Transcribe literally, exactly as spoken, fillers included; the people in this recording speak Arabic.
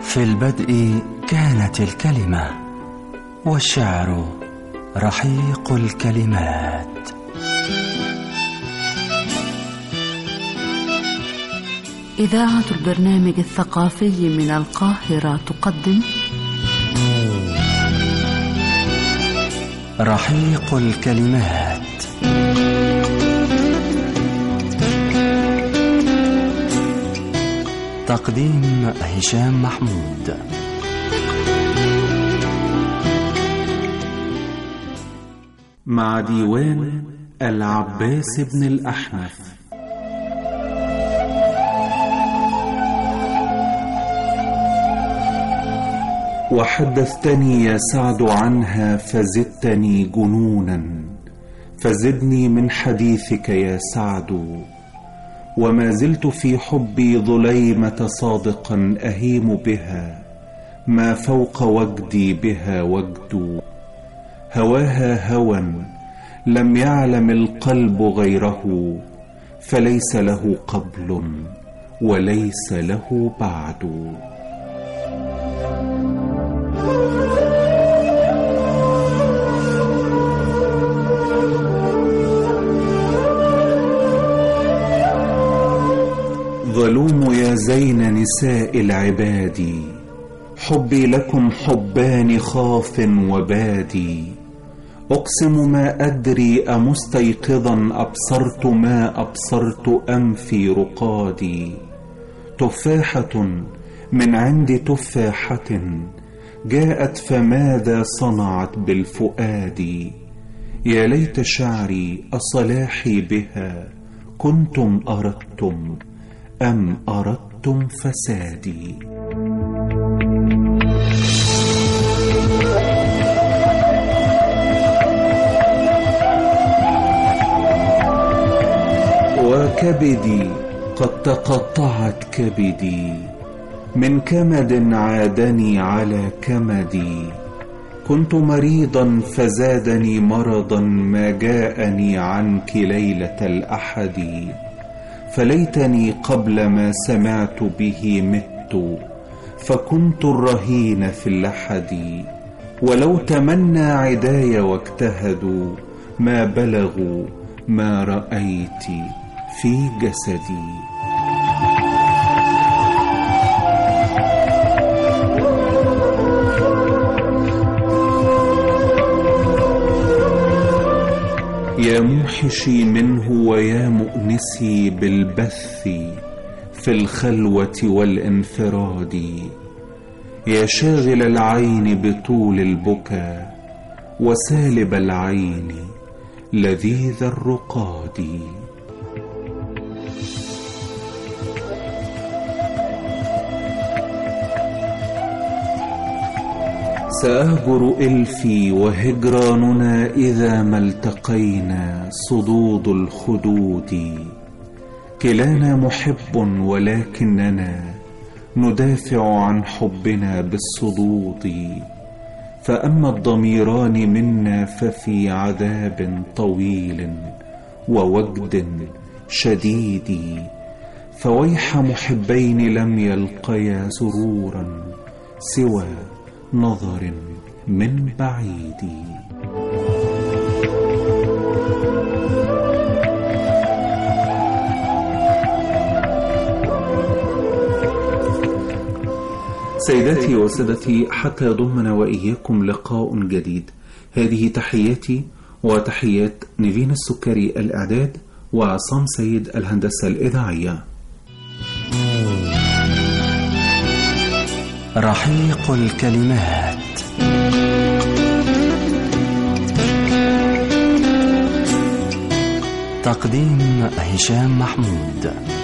في البدء كانت الكلمة، والشعر رحيق الكلمات. إذاعة البرنامج الثقافي من القاهرة تقدم رحيق الكلمات. تقديم هشام محمود. مع ديوان العباس بن الأحنف. وحدثتني يا سعد عنها فزدتني جنونا، فزدني من حديثك يا سعد. وما زلت في حبي ظليمة صادقا أهيم بها، ما فوق وجدي بها وجد. هواها هوى لم يعلم القلب غيره، فليس له قبل وليس له بعد. ظلوم يا زين نساء العباد، حبي لكم حبان خاف وبادي. أقسم ما أدري أمستيقظا أبصرت ما أبصرت أم في رقادي. تفاحة من عند تفاحة جاءت فماذا صنعت بالفؤاد. يا ليت شعري أصلاحي بها كنتم أردتم أم أردتم فسادي. وكبدي قد تقطعت كبدي، من كمد عادني على كمدي. كنت مريضا فزادني مرضا، ما جاءني عنك ليلة الأحد. فليتني قبل ما سمعت به مت، فكنت الرهين في اللحد. ولو تمنى عداي واجتهدوا، ما بلغوا ما رأيت في جسدي. يا موحشي منه ويا مؤنسي بالبث في الخلوة والانفراد. يا شاغل العين بطول البكا، وسالب العين لذيذ الرقاد. سأهجر إلفي وهجراننا إذا ما التقينا صدود الخدود. كلانا محب ولكننا ندافع عن حبنا بالصدود. فأما الضميران منا ففي عذاب طويل ووجد شديد. فويح محبين لم يلقيا سرورا سوى نظر من بعيد. سيداتي وسادتي، حتى يضمنا وإياكم لقاء جديد. هذه تحياتي وتحيات نيفين السكري الإعداد، وعصام سيد الهندسة الإذاعية. رحيق الكلمات. تقديم هشام محمود.